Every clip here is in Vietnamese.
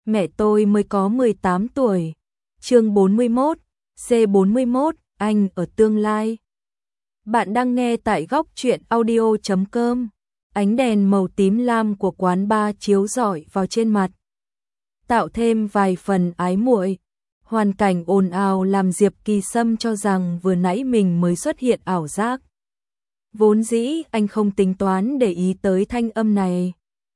mẹ tôi mới có 18 tuổi. Chương 41, C41, anh ở tương lai. Bạn đang nghe tại góc truyện audio.com. Ánh đèn màu tím lam của quán bar chiếu rọi vào trên mặt, tạo thêm vài phần ái muội. Hoàn cảnh ồn ào làm Diệp Kỳ Sâm cho rằng vừa nãy mình mới xuất hiện ảo giác. Vốn dĩ anh không tính toán để ý tới thanh âm này.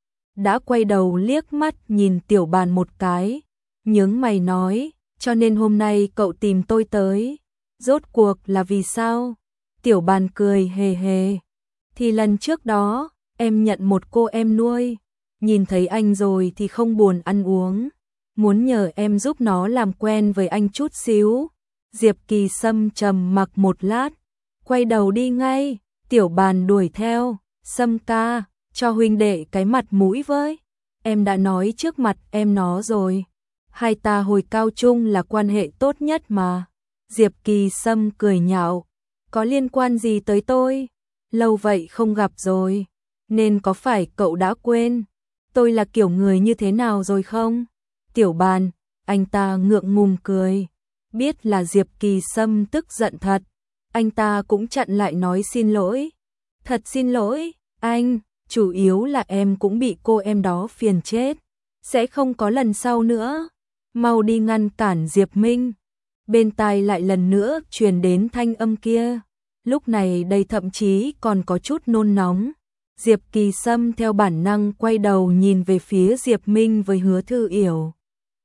Đã quay đầu liếc mắt nhìn Tiểu Bàn một cái, nhướng mày nói, cho nên hôm nay cậu tìm tôi tới, rốt cuộc là vì sao? Tiểu Bàn cười hề hề, thì lần trước đó, em nhận một cô em nuôi, nhìn thấy anh rồi thì không buồn ăn uống, muốn nhờ em giúp nó làm quen với anh chút xíu. Diệp Kỳ Sâm trầm mặc một lát, quay đầu đi ngay. Tiểu Bàn đuổi theo, Sâm ca, cho huynh đệ cái mặt mũi với. Em đã nói trước mặt em nó rồi. Hai ta hồi cao trung là quan hệ tốt nhất mà. Diệp Kỳ Sâm cười nhạo, có liên quan gì tới tôi? Lâu vậy không gặp rồi, nên có phải cậu đã quên tôi là kiểu người như thế nào rồi không? Tiểu Bàn, anh ta ngượng ngùng cười, biết là Diệp Kỳ Sâm tức giận thật. Anh ta cũng chặn lại nói xin lỗi. Thật xin lỗi, anh, chủ yếu là em cũng bị cô em đó phiền chết. Sẽ không có lần sau nữa. Mau đi ngăn cản Diệp Minh. Bên tai lại lần nữa truyền đến thanh âm kia. Lúc này đây thậm chí còn có chút nôn nóng. Diệp Kỳ Sâm theo bản năng quay đầu nhìn về phía Diệp Minh với Hứa Thư Yểu.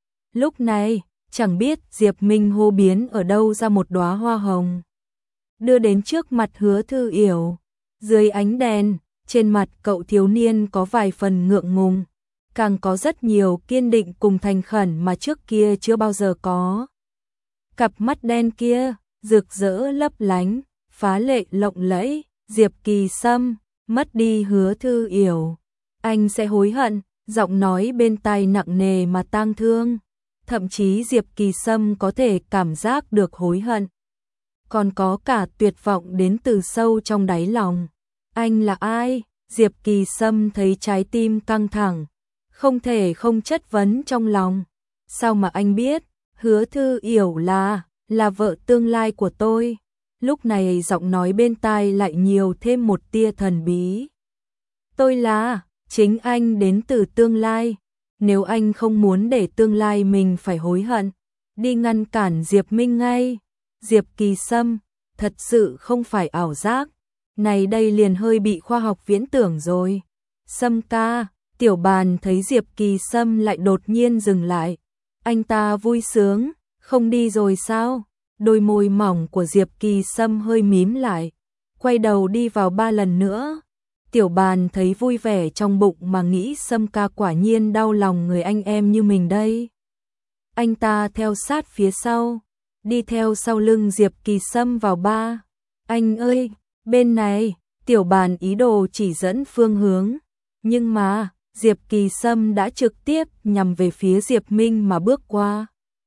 Lúc này, chẳng biết Diệp Minh hô biến ở đâu ra một đóa hoa hồng, đưa đến trước mặt Hứa Thư Yểu. Dưới ánh đèn, trên mặt cậu thiếu niên có vài phần ngượng ngùng, càng có rất nhiều kiên định cùng thành khẩn mà trước kia chưa bao giờ có. Cặp mắt đen kia, rực rỡ lấp lánh, phá lệ lộng lẫy. Diệp Kỳ Sâm, mất đi Hứa Thư Yểu, anh sẽ hối hận. Giọng nói bên tai nặng nề mà tang thương, thậm chí Diệp Kỳ Sâm có thể cảm giác được hối hận, còn có cả tuyệt vọng đến từ sâu trong đáy lòng. Anh là ai? Diệp Kỳ Sâm thấy trái tim căng thẳng, không thể không chất vấn trong lòng. Sao mà anh biết? Hứa Thư Yểu là vợ tương lai của tôi. Lúc này giọng nói bên tai lại nhiều thêm một tia thần bí. Tôi là, chính anh đến từ tương lai. Nếu anh không muốn để tương lai mình phải hối hận, đi ngăn cản Diệp Minh ngay. Diệp Kỳ Sâm, thật sự không phải ảo giác. Này đây liền hơi bị khoa học viễn tưởng rồi. Sâm ca, Tiểu Bàn thấy Diệp Kỳ Sâm lại đột nhiên dừng lại. Anh ta vui sướng, không đi rồi sao? Đôi môi mỏng của Diệp Kỳ Sâm hơi mím lại, quay đầu đi vào ba lần nữa. Tiểu Bàn thấy vui vẻ trong bụng mà nghĩ Sâm ca quả nhiên đau lòng người anh em như mình đây. Anh ta theo sát phía sau, đi theo sau lưng Diệp Kỳ Sâm vào ba. Anh ơi, bên này, Tiểu Bàn ý đồ chỉ dẫn phương hướng. Nhưng mà, Diệp Kỳ Sâm đã trực tiếp nhằm về phía Diệp Minh mà bước qua.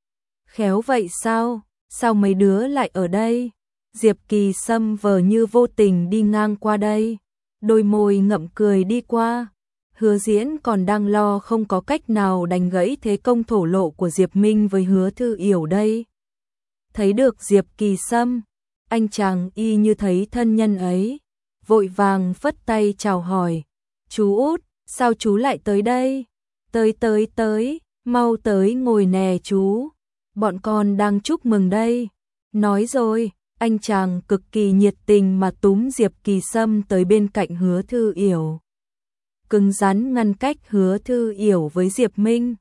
Khéo vậy sao? Sao mấy đứa lại ở đây? Diệp Kỳ Sâm vờ như vô tình đi ngang qua đây, đôi môi ngậm cười đi qua. Hứa Diễn còn đang lo không có cách nào đánh gãy thế công thổ lộ của Diệp Minh với Hứa Thư Yểu đây. Thấy được Diệp Kỳ Sâm, anh chàng y như thấy thân nhân ấy, vội vàng phất tay chào hỏi. Chú út, sao chú lại tới đây? Tới, mau tới ngồi nè chú. Bọn con đang chúc mừng đây. Nói rồi, anh chàng cực kỳ nhiệt tình mà túm Diệp Kỳ Sâm tới bên cạnh Hứa Thư Yểu, cứng rắn ngăn cách Hứa Thư Yểu với Diệp Minh.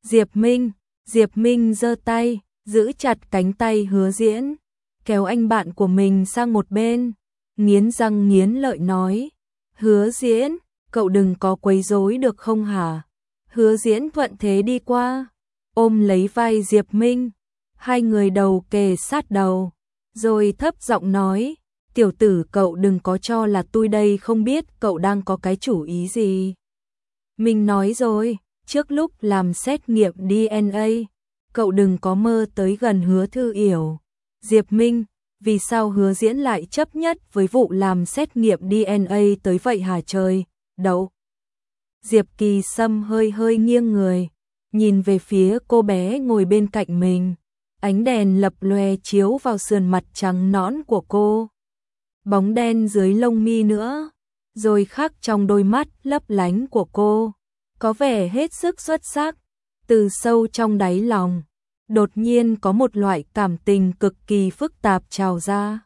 Diệp Minh giơ tay, giữ chặt cánh tay Hứa Diễn, kéo anh bạn của mình sang một bên, nghiến răng nghiến lợi nói, Hứa Diễn, cậu đừng có quấy rối được không hả? Hứa Diễn thuận thế đi qua, ôm lấy vai Diệp Minh, hai người đầu kề sát đầu, rồi thấp giọng nói, tiểu tử cậu đừng có cho là tôi đây không biết cậu đang có cái chủ ý gì. Mình nói rồi, trước lúc làm xét nghiệm DNA, cậu đừng có mơ tới gần Hứa Thư Yểu. Diệp Minh, vì sao Hứa Diễn lại chấp nhất với vụ làm xét nghiệm DNA tới vậy hả trời? Đậu. Diệp Kỳ Sâm hơi nghiêng người, nhìn về phía cô bé ngồi bên cạnh mình. Ánh đèn lập lòe chiếu vào sườn mặt trắng nõn của cô. Bóng đen dưới lông mi nữa, rồi khắc trong đôi mắt lấp lánh của cô, có vẻ hết sức xuất sắc. Từ sâu trong đáy lòng, đột nhiên có một loại cảm tình cực kỳ phức tạp trào ra.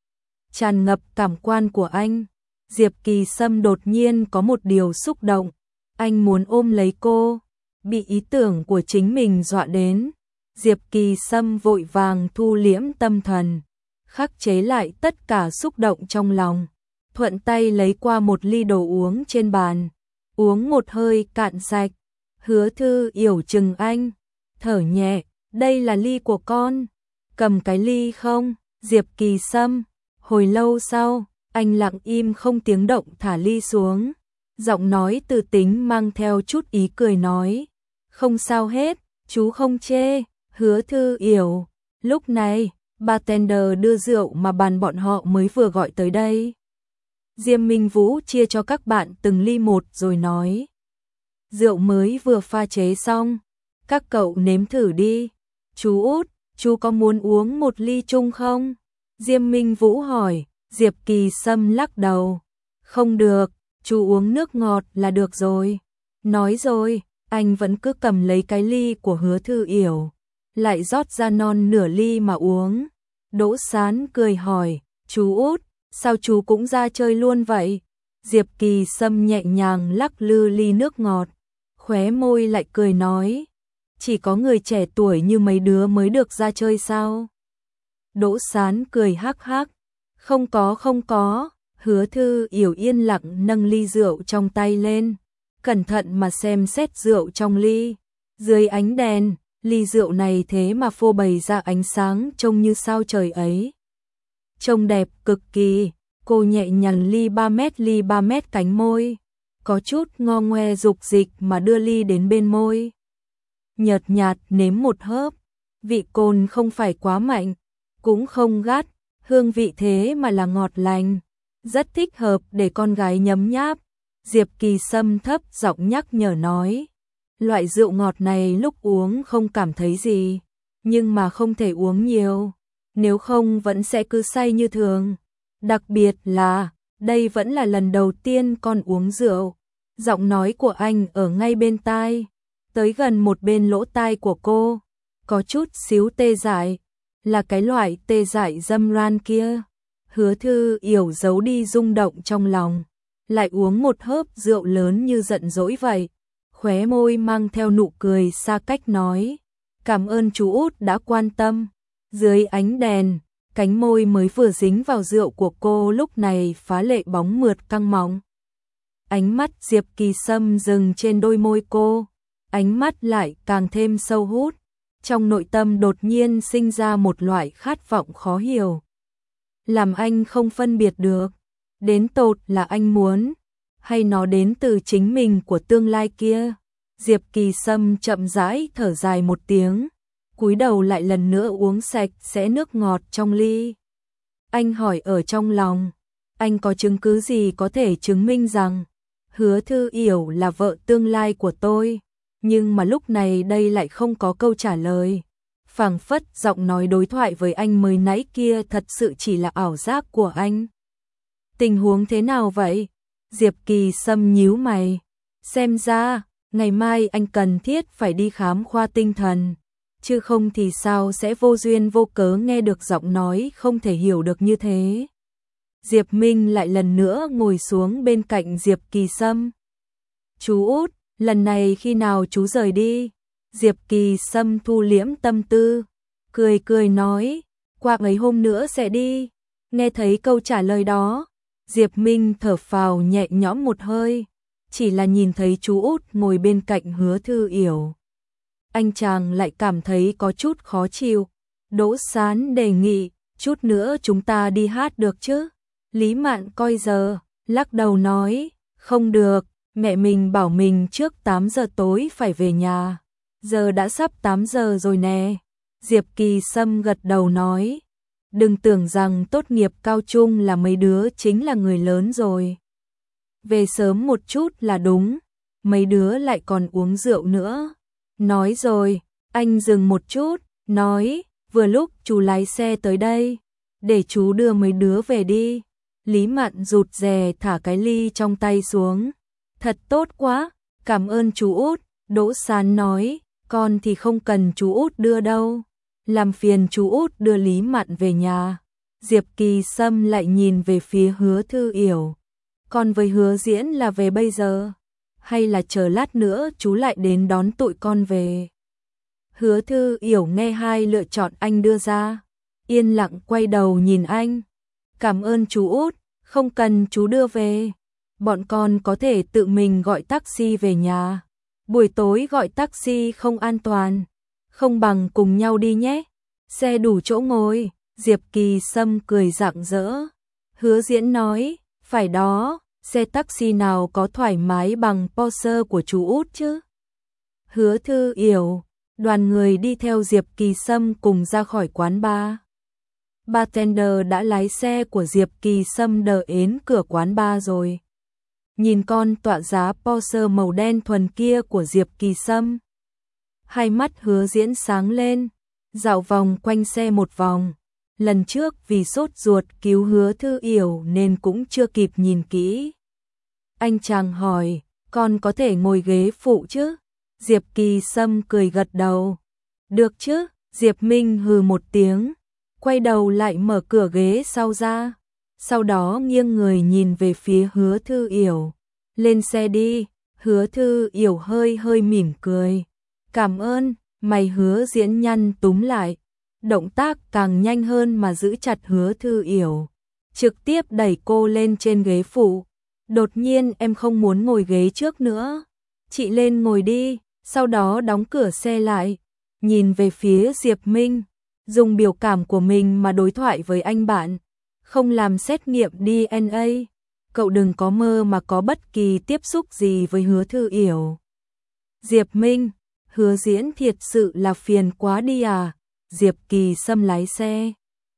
Tràn ngập cảm quan của anh, Diệp Kỳ Sâm đột nhiên có một điều xúc động. Anh muốn ôm lấy cô, bị ý tưởng của chính mình dọa đến. Diệp Kỳ Sâm vội vàng thu liễm tâm thần, khắc chế lại tất cả xúc động trong lòng. Thuận tay lấy qua một ly đồ uống trên bàn, uống một hơi cạn sạch. Hứa Thư Yểu chừng anh, thở nhẹ, đây là ly của con, cầm cái ly không? Diệp Kỳ Sâm, hồi lâu sau, anh lặng im không tiếng động thả ly xuống. Giọng nói từ tính mang theo chút ý cười nói, không sao hết, chú không chê. Hứa Thư Yểu, lúc này, bartender đưa rượu mà bàn bọn họ mới vừa gọi tới đây. Diêm Minh Vũ chia cho các bạn từng ly một rồi nói, rượu mới vừa pha chế xong, các cậu nếm thử đi. Chú Út, chú có muốn uống một ly chung không? Diêm Minh Vũ hỏi. Diệp Kỳ Sâm lắc đầu, không được, chú uống nước ngọt là được rồi. Nói rồi, anh vẫn cứ cầm lấy cái ly của Hứa Thư Yểu, lại rót ra non nửa ly mà uống. Đỗ Sán cười hỏi, chú Út, sao chú cũng ra chơi luôn vậy? Diệp Kỳ Sâm nhẹ nhàng lắc lư ly nước ngọt, khóe môi lại cười nói, chỉ có người trẻ tuổi như mấy đứa mới được ra chơi sao? Đỗ Sán cười hắc hắc, không có. Hứa Thư Yểu yên lặng nâng ly rượu trong tay lên, cẩn thận mà xem xét rượu trong ly. Dưới ánh đèn, ly rượu này thế mà phô bày ra ánh sáng trông như sao trời ấy. Trông đẹp cực kỳ, cô nhẹ nhàng ly 3 mét cánh môi, có chút ngo ngoe dục dịch mà đưa ly đến bên môi. Nhợt nhạt nếm một hớp, vị cồn không phải quá mạnh, cũng không gắt, hương vị thế mà là ngọt lành, rất thích hợp để con gái nhấm nháp. Diệp Kỳ Sâm thấp giọng nhắc nhở nói, loại rượu ngọt này lúc uống không cảm thấy gì, nhưng mà không thể uống nhiều, nếu không vẫn sẽ cứ say như thường. Đặc biệt là, đây vẫn là lần đầu tiên con uống rượu. Giọng nói của anh ở ngay bên tai, tới gần một bên lỗ tai của cô, có chút xíu tê dại, là cái loại tê dại dâm ran kia. Hứa Thư Yểu giấu đi rung động trong lòng, lại uống một hớp rượu lớn như giận dỗi vậy. Khóe môi mang theo nụ cười xa cách nói, cảm ơn chú Út đã quan tâm. Dưới ánh đèn, cánh môi mới vừa dính vào rượu của cô lúc này phá lệ bóng mượt căng mọng. Ánh mắt Diệp Kỳ Sâm dừng trên đôi môi cô, ánh mắt lại càng thêm sâu hút. Trong nội tâm đột nhiên sinh ra một loại khát vọng khó hiểu, làm anh không phân biệt được, đến tột là anh muốn, hay nó đến từ chính mình của tương lai kia. Diệp Kỳ Sâm chậm rãi thở dài một tiếng, cúi đầu lại lần nữa uống sạch sẽ nước ngọt trong ly. Anh hỏi ở trong lòng, anh có chứng cứ gì có thể chứng minh rằng Hứa Thư Yểu là vợ tương lai của tôi? Nhưng mà lúc này đây lại không có câu trả lời. Phảng phất giọng nói đối thoại với anh mới nãy kia thật sự chỉ là ảo giác của anh. Tình huống thế nào vậy? Diệp Kỳ Sâm nhíu mày. Xem ra, ngày mai anh cần thiết phải đi khám khoa tinh thần, chứ không thì sao sẽ vô duyên vô cớ nghe được giọng nói không thể hiểu được như thế. Diệp Minh lại lần nữa ngồi xuống bên cạnh Diệp Kỳ Sâm. Chú Út, lần này khi nào chú rời đi? Diệp Kỳ Sâm thu liễm tâm tư, cười nói, qua mấy hôm nữa sẽ đi. Nghe thấy câu trả lời đó, Diệp Minh thở phào nhẹ nhõm một hơi, chỉ là nhìn thấy chú Út ngồi bên cạnh Hứa Thư Yểu, anh chàng lại cảm thấy có chút khó chịu. Đỗ Sán đề nghị, chút nữa chúng ta đi hát được chứ? Lý Mạn coi giờ, lắc đầu nói, không được, mẹ mình bảo mình trước 8 giờ tối phải về nhà. Giờ đã sắp 8 giờ rồi nè. Diệp Kỳ Sâm gật đầu nói, đừng tưởng rằng tốt nghiệp cao trung là mấy đứa chính là người lớn rồi. Về sớm một chút là đúng, mấy đứa lại còn uống rượu nữa. Nói rồi, anh dừng một chút, nói, vừa lúc chú lái xe tới đây, để chú đưa mấy đứa về đi. Lý Mạn rụt rè thả cái ly trong tay xuống. Thật tốt quá, cảm ơn chú Út. Đỗ Sán nói, con thì không cần chú Út đưa đâu. Làm phiền chú Út đưa Lý Mạn về nhà. Diệp Kỳ Sâm lại nhìn về phía Hứa Thư Yểu. Con với Hứa Diễn là về bây giờ? Hay là chờ lát nữa chú lại đến đón tụi con về? Hứa Thư Yểu nghe hai lựa chọn anh đưa ra. Yên lặng quay đầu nhìn anh. Cảm ơn chú Út, không cần chú đưa về. Bọn con có thể tự mình gọi taxi về nhà. Buổi tối gọi taxi không an toàn. Không bằng cùng nhau đi nhé. Xe đủ chỗ ngồi. Diệp Kỳ Sâm cười rạng rỡ. Hứa Diễn nói, phải đó, xe taxi nào có thoải mái bằng Porsche của chú Út chứ. Hứa Thư Yểu, đoàn người đi theo Diệp Kỳ Sâm cùng ra khỏi quán bar. Bartender đã lái xe của Diệp Kỳ Sâm đợi đến cửa quán bar rồi. Nhìn con tọa giá Porsche màu đen thuần kia của Diệp Kỳ Sâm. Hai mắt Hứa Diễn sáng lên, dạo vòng quanh xe một vòng. Lần trước vì sốt ruột cứu Hứa Thư Yểu nên cũng chưa kịp nhìn kỹ. Anh chàng hỏi, con có thể ngồi ghế phụ chứ? Diệp Kỳ Sâm cười gật đầu. Được chứ? Diệp Minh hừ một tiếng, quay đầu lại mở cửa ghế sau ra. Sau đó nghiêng người nhìn về phía Hứa Thư Yểu. Lên xe đi. Hứa Thư Yểu hơi hơi mỉm cười. Cảm ơn. Mày Hứa Diễn nhăn túm lại. Động tác càng nhanh hơn mà giữ chặt Hứa Thư Yểu. Trực tiếp đẩy cô lên trên ghế phụ. Đột nhiên em không muốn ngồi ghế trước nữa. Chị lên ngồi đi. Sau đó đóng cửa xe lại. Nhìn về phía Diệp Minh. Dùng biểu cảm của mình mà đối thoại với anh bạn. Không làm xét nghiệm DNA. Cậu đừng có mơ mà có bất kỳ tiếp xúc gì với Hứa Thư Yểu. Diệp Minh, Hứa Diễn thiệt sự là phiền quá đi à. Diệp Kỳ Sâm lái xe.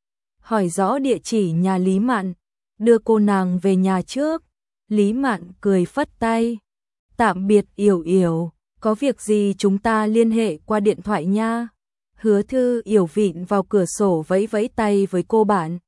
Hỏi rõ địa chỉ nhà Lý Mạn. Đưa cô nàng về nhà trước. Lý Mạn cười phất tay. Tạm biệt Yểu Yểu. Có việc gì chúng ta liên hệ qua điện thoại nha. Hứa Thư Yểu vịn vào cửa sổ vẫy vẫy tay với cô bạn.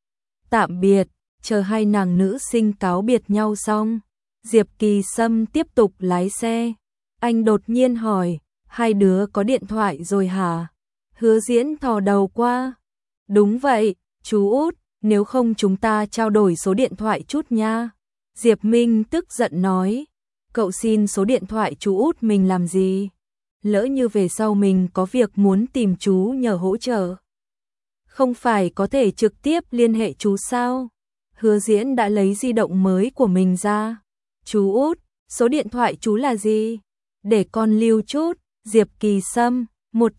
Tạm biệt. Chờ hai nàng nữ sinh cáo biệt nhau xong, Diệp Kỳ Sâm tiếp tục lái xe. Anh đột nhiên hỏi, hai đứa có điện thoại rồi hả? Hứa Diễn thò đầu qua. Đúng vậy, chú Út, nếu không chúng ta trao đổi số điện thoại chút nha. Diệp Minh tức giận nói, cậu xin số điện thoại chú Út mình làm gì? Lỡ như về sau mình có việc muốn tìm chú nhờ hỗ trợ. Không phải có thể trực tiếp liên hệ chú sao? Hứa Diễn đã lấy di động mới của mình ra. Chú Út, số điện thoại chú là gì? Để con lưu chút. Diệp Kỳ Sâm,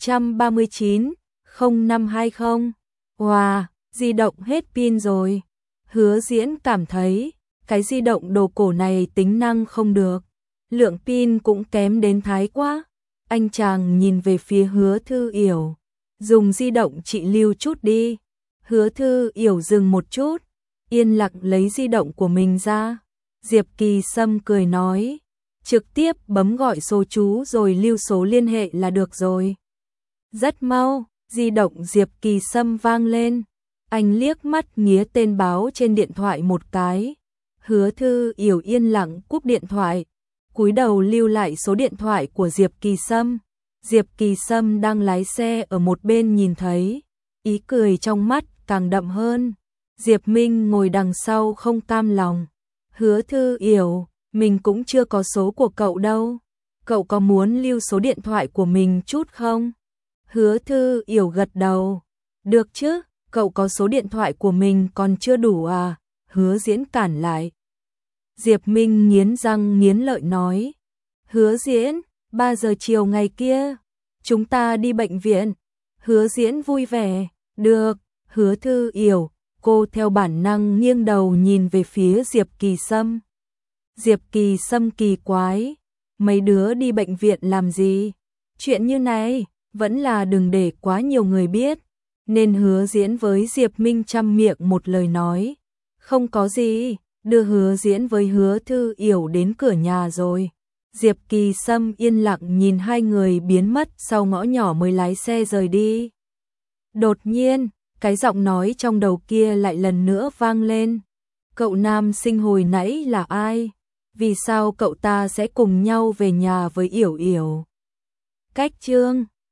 139 0520. Wow, di động hết pin rồi. Hứa Diễn cảm thấy, cái di động đồ cổ này tính năng không được. Lượng pin cũng kém đến thái quá. Anh chàng nhìn về phía Hứa Thư Yểu. Dùng di động chị lưu chút đi. Hứa Thư Yểu dừng một chút. Yên lặng lấy di động của mình ra. Diệp Kỳ Sâm cười nói, trực tiếp bấm gọi số chú rồi lưu số liên hệ là được rồi. Rất mau, di động Diệp Kỳ Sâm vang lên. Anh liếc mắt nghía tên báo trên điện thoại một cái. Hứa Thư Yểu yên lặng cúp điện thoại, cúi đầu lưu lại số điện thoại của Diệp Kỳ Sâm. Diệp Kỳ Sâm đang lái xe ở một bên nhìn thấy, ý cười trong mắt càng đậm hơn. Diệp Minh ngồi đằng sau không cam lòng. Hứa Thư Yểu, mình cũng chưa có số của cậu đâu. Cậu có muốn lưu số điện thoại của mình chút không? Hứa Thư Yểu gật đầu. Được chứ, cậu có số điện thoại của mình còn chưa đủ à? Hứa Diễn cản lại. Diệp Minh nghiến răng nghiến lợi nói. Hứa Diễn, 3 giờ chiều ngày kia, chúng ta đi bệnh viện. Hứa Diễn vui vẻ. Được. Hứa Thư Yểu, cô theo bản năng nghiêng đầu nhìn về phía Diệp Kỳ Sâm. Diệp Kỳ Sâm kỳ quái. Mấy đứa đi bệnh viện làm gì? Chuyện như này, vẫn là đừng để quá nhiều người biết. Nên Hứa Diễn với Diệp Minh chăm miệng một lời nói. Không có gì, đưa Hứa Diễn với Hứa Thư Yểu đến cửa nhà rồi. Diệp Kỳ Sâm yên lặng nhìn hai người biến mất sau ngõ nhỏ mới lái xe rời đi. Đột nhiên, cái giọng nói trong đầu kia lại lần nữa vang lên. Cậu nam sinh hồi nãy là ai? Vì sao cậu ta sẽ cùng nhau về nhà với Yểu Yểu? Cách chương